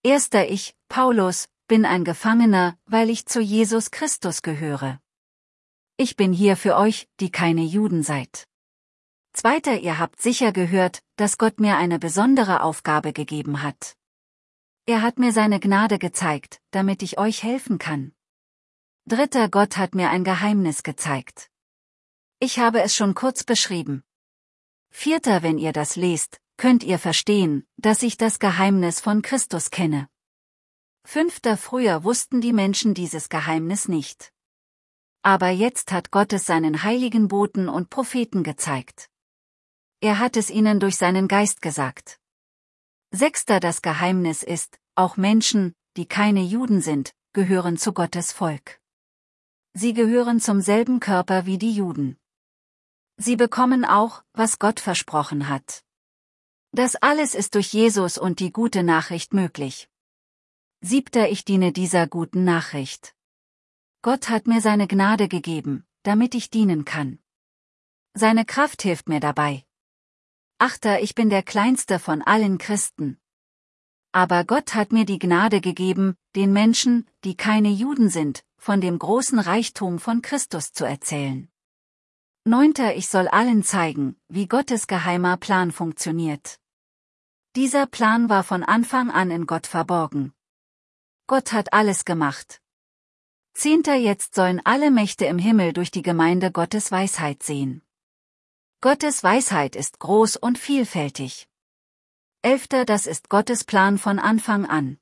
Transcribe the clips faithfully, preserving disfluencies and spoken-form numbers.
Erster Ich, Paulus, bin ein Gefangener, weil ich zu Jesus Christus gehöre. Ich bin hier für euch, die keine Juden seid. Zweiter Ihr habt sicher gehört, dass Gott mir eine besondere Aufgabe gegeben hat. Er hat mir seine Gnade gezeigt, damit ich euch helfen kann. Dritter Gott hat mir ein Geheimnis gezeigt. Ich habe es schon kurz beschrieben. Vierter Wenn ihr das lest, könnt ihr verstehen, dass ich das Geheimnis von Christus kenne. Fünfter Früher wussten die Menschen dieses Geheimnis nicht. Aber jetzt hat Gott es seinen heiligen Boten und Propheten gezeigt. Er hat es ihnen durch seinen Geist gesagt. Sechster Das Geheimnis ist, auch Menschen, die keine Juden sind, gehören zu Gottes Volk. Sie gehören zum selben Körper wie die Juden. Sie bekommen auch, was Gott versprochen hat. Das alles ist durch Jesus und die gute Nachricht möglich. Siebter Ich diene dieser guten Nachricht. Gott hat mir seine Gnade gegeben, damit ich dienen kann. Seine Kraft hilft mir dabei. Achter Ich bin der kleinste von allen Christen. Aber Gott hat mir die Gnade gegeben, den Menschen, die keine Juden sind, von dem großen Reichtum von Christus zu erzählen. Neunter Ich soll allen zeigen, wie Gottes geheimer Plan funktioniert. Dieser Plan war von Anfang an in Gott verborgen. Gott hat alles gemacht. Zehnter Jetzt sollen alle Mächte im Himmel durch die Gemeinde Gottes Weisheit sehen. Gottes Weisheit ist groß und vielfältig. Elfter Das ist Gottes Plan von Anfang an.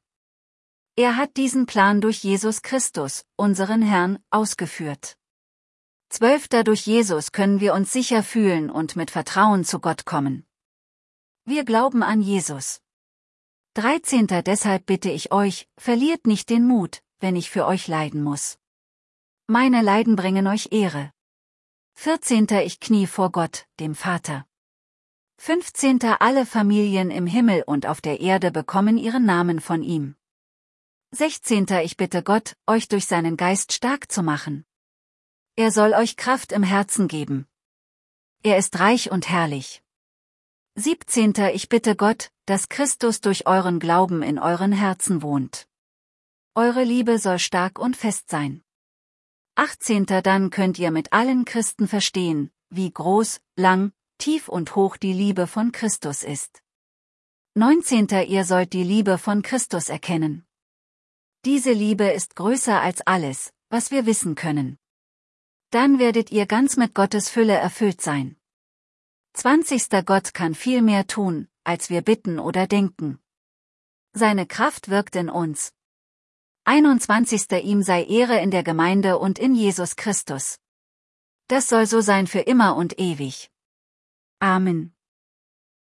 Er hat diesen Plan durch Jesus Christus, unseren Herrn, ausgeführt. Zwölfter Durch Jesus können wir uns sicher fühlen und mit Vertrauen zu Gott kommen. Wir glauben an Jesus. Dreizehnter Deshalb bitte ich euch, verliert nicht den Mut, wenn ich für euch leiden muss. Meine Leiden bringen euch Ehre. Vierzehnter Ich knie vor Gott, dem Vater. Fünfzehnter Alle Familien im Himmel und auf der Erde bekommen ihren Namen von ihm. Sechzehnter Ich bitte Gott, euch durch seinen Geist stark zu machen. Er soll euch Kraft im Herzen geben. Er ist reich und herrlich. Siebzehnter Ich bitte Gott, dass Christus durch euren Glauben in euren Herzen wohnt. Eure Liebe soll stark und fest sein. Achtzehnter Dann könnt ihr mit allen Christen verstehen, wie groß, lang, tief und hoch die Liebe von Christus ist. Neunzehnter Ihr sollt die Liebe von Christus erkennen. Diese Liebe ist größer als alles, was wir wissen können. Dann werdet ihr ganz mit Gottes Fülle erfüllt sein. Zwanzigster Gott kann viel mehr tun, als wir bitten oder denken. Seine Kraft wirkt in uns. Einundzwanzigster Ihm sei Ehre in der Gemeinde und in Jesus Christus. Das soll so sein für immer und ewig. Amen.